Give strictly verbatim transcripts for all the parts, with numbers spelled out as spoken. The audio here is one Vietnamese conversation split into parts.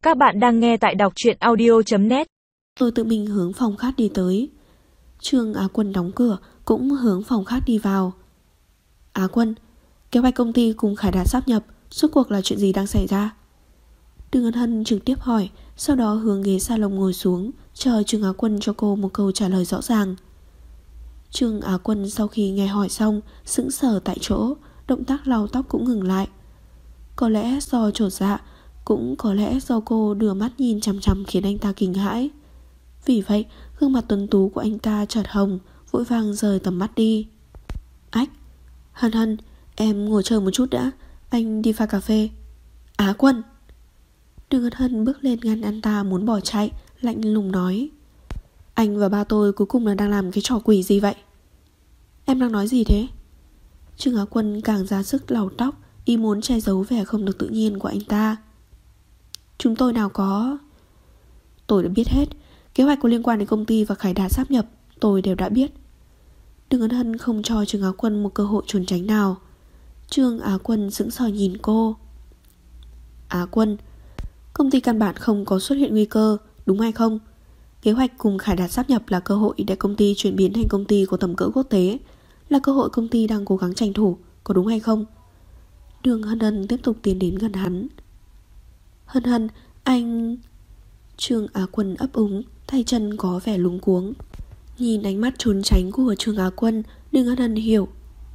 Các bạn đang nghe tại đọc truyện audio chấm net. Tôi tự mình hướng phòng khác đi tới. Trương Á Quân đóng cửa cũng hướng phòng khác đi vào. Á Quân, kế hoạch công ty cùng Khải Đạt sáp nhập, suốt cuộc là chuyện gì đang xảy ra? Đường Ân Hân trực tiếp hỏi, sau đó hướng ghế salon ngồi xuống, chờ Trương Á Quân cho cô một câu trả lời rõ ràng. Trương Á Quân sau khi nghe hỏi xong, sững sờ tại chỗ, động tác lau tóc cũng ngừng lại. Có lẽ do chột dạ, cũng có lẽ do cô đưa mắt nhìn chằm chằm khiến anh ta kinh hãi. Vì vậy, gương mặt tuấn tú của anh ta chợt hồng, vội vàng rời tầm mắt đi. Ách, Hân Hân, em ngồi chờ một chút đã, anh đi pha cà phê. Á Quân. Đường Ân Hân bước lên ngăn anh ta muốn bỏ chạy, lạnh lùng nói: Anh và ba tôi cuối cùng là đang làm cái trò quỷ gì vậy? Em đang nói gì thế? Trương Á Quân càng ra sức lau tóc, ý muốn che giấu vẻ không được tự nhiên của anh ta. Chúng tôi nào có... Tôi đã biết hết. Kế hoạch có liên quan đến công ty và Khải Đạt sáp nhập, tôi đều đã biết. Đường Ân Hân không cho Trương Á Quân một cơ hội trốn tránh nào. Trương Á Quân sững sờ nhìn cô. Á Quân, công ty căn bản không có xuất hiện nguy cơ, đúng hay không? Kế hoạch cùng Khải Đạt sáp nhập là cơ hội để công ty chuyển biến thành công ty có tầm cỡ quốc tế, là cơ hội công ty đang cố gắng tranh thủ, có đúng hay không? Đường Hân Hân tiếp tục tiến đến gần hắn. Hân Hân, anh... Trương Á Quân ấp úng, tay chân có vẻ luống cuống. Nhìn ánh mắt trốn tránh của Trương Á Quân, Đường Hân Hân hiểu.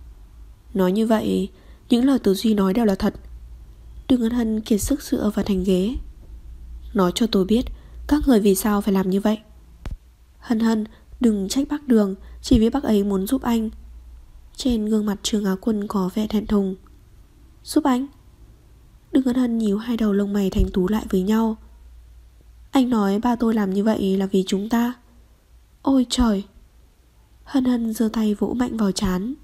Nói như vậy, những lời Tử Duy nói đều là thật. Đường Hân Hân kiệt sức dựa vào thành ghế. Nói cho tôi biết, các người vì sao phải làm như vậy. Hân Hân, đừng trách bác Đường, chỉ vì bác ấy muốn giúp anh. Trên gương mặt Trương Á Quân có vẻ thẹn thùng. Giúp anh? Đường Hân Hân nhíu hai đầu lông mày thành tú lại với nhau. Anh nói ba tôi làm như vậy là vì chúng ta. Ôi trời. Hân Hân giơ tay vỗ mạnh vào trán.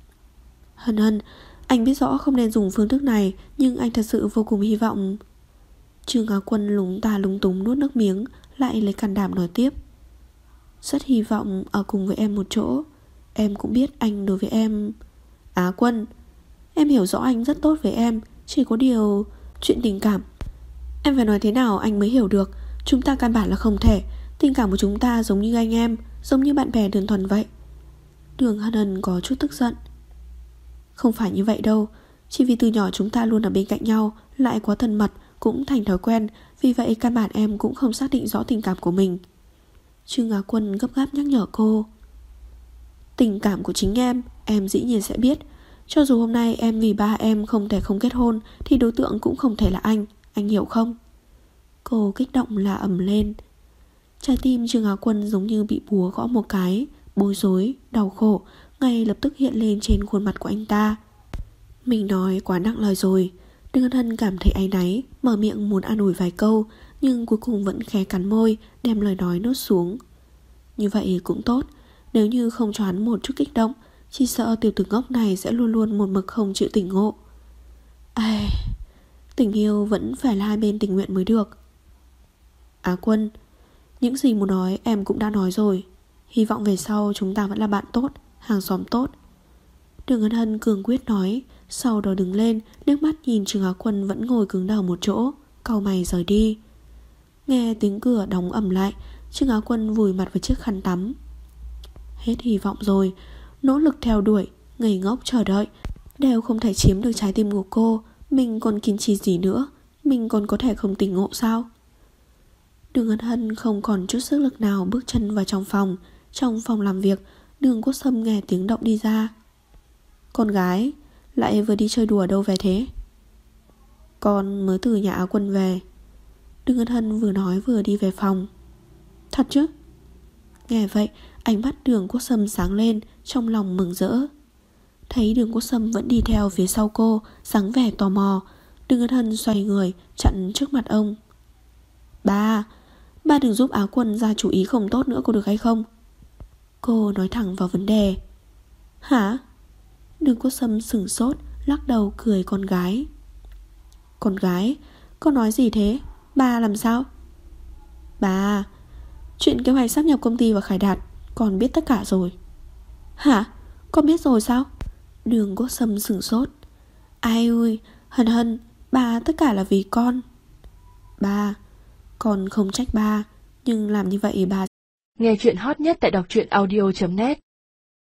Hân Hân, anh biết rõ không nên dùng phương thức này, nhưng anh thật sự vô cùng hy vọng. Trương Á Quân lúng ta lúng túng nuốt nước miếng, lại lấy can đảm nói tiếp. Rất hy vọng ở cùng với em một chỗ. Em cũng biết anh đối với em... Á Quân, em hiểu rõ anh rất tốt với em, chỉ có điều... Chuyện tình cảm, em phải nói thế nào anh mới hiểu được. Chúng ta căn bản là không thể. Tình cảm của chúng ta giống như anh em, giống như bạn bè đơn thuần vậy. Đường Hân Hân có chút tức giận. Không phải như vậy đâu. Chỉ vì từ nhỏ chúng ta luôn ở bên cạnh nhau, lại quá thân mật, cũng thành thói quen. Vì vậy căn bản em cũng không xác định rõ tình cảm của mình. Trương Á Quân gấp gáp nhắc nhở cô. Tình cảm của chính em, em dĩ nhiên sẽ biết. Cho dù hôm nay em vì ba em không thể không kết hôn, thì đối tượng cũng không thể là anh. Anh hiểu không? Cô kích động la ầm lên. Trái tim Trương Á Quân giống như bị búa gõ một cái, bối rối, đau khổ ngay lập tức hiện lên trên khuôn mặt của anh ta. Mình nói quá nặng lời rồi. Đường Hân Hân cảm thấy áy náy, mở miệng muốn an ủi vài câu, nhưng cuối cùng vẫn khẽ cắn môi, đem lời nói nuốt xuống. Như vậy cũng tốt. Nếu như không cho hắn một chút kích động, chỉ sợ tiểu tử ngốc này sẽ luôn luôn một mực không chịu tỉnh ngộ. Ai... Tình yêu vẫn phải là hai bên tình nguyện mới được. Á Quân, những gì muốn nói em cũng đã nói rồi. Hy vọng về sau chúng ta vẫn là bạn tốt, hàng xóm tốt. Đường Ân Hân cường quyết nói, sau đó đứng lên, nước mắt nhìn Trương Á Quân vẫn ngồi cứng đờ một chỗ, cau mày rời đi. Nghe tiếng cửa đóng ầm lại, Trương Á Quân vùi mặt vào chiếc khăn tắm. Hết hy vọng rồi. Nỗ lực theo đuổi, ngây ngốc chờ đợi, đều không thể chiếm được trái tim của cô. Mình còn kiên trì gì nữa? Mình còn có thể không tỉnh ngộ sao? Đường Ân Hân không còn chút sức lực nào bước chân vào trong phòng. Trong phòng làm việc, Đường Quốc Sâm nghe tiếng động đi ra. Con gái, lại vừa đi chơi đùa đâu về thế? Con mới từ nhà Á Quân về. Đường Ân Hân vừa nói vừa đi về phòng. Thật chứ? Nghe vậy, ánh mắt Đường Quốc Sâm sáng lên, trong lòng mừng rỡ. Thấy Đường Quốc Sâm vẫn đi theo phía sau cô, dáng vẻ tò mò, Đường Ân Hân xoay người chặn trước mặt ông. Ba, ba đừng giúp Á Quân ra chủ ý không tốt nữa có được hay không? Cô nói thẳng vào vấn đề. Hả? Đường Quốc Sâm sửng sốt, lắc đầu cười con gái. Con gái? Con nói gì thế? Ba làm sao? Ba, chuyện kế hoạch sáp nhập công ty và Khải Đạt con biết tất cả rồi. Hả? Con biết rồi sao? Đường Quốc Sâm sửng sốt. Ai ơi, Hân Hân, ba tất cả là vì con. Ba, Con không trách ba, nhưng làm như vậy ba... Nghe chuyện hot nhất tại đọc truyện audio chấm net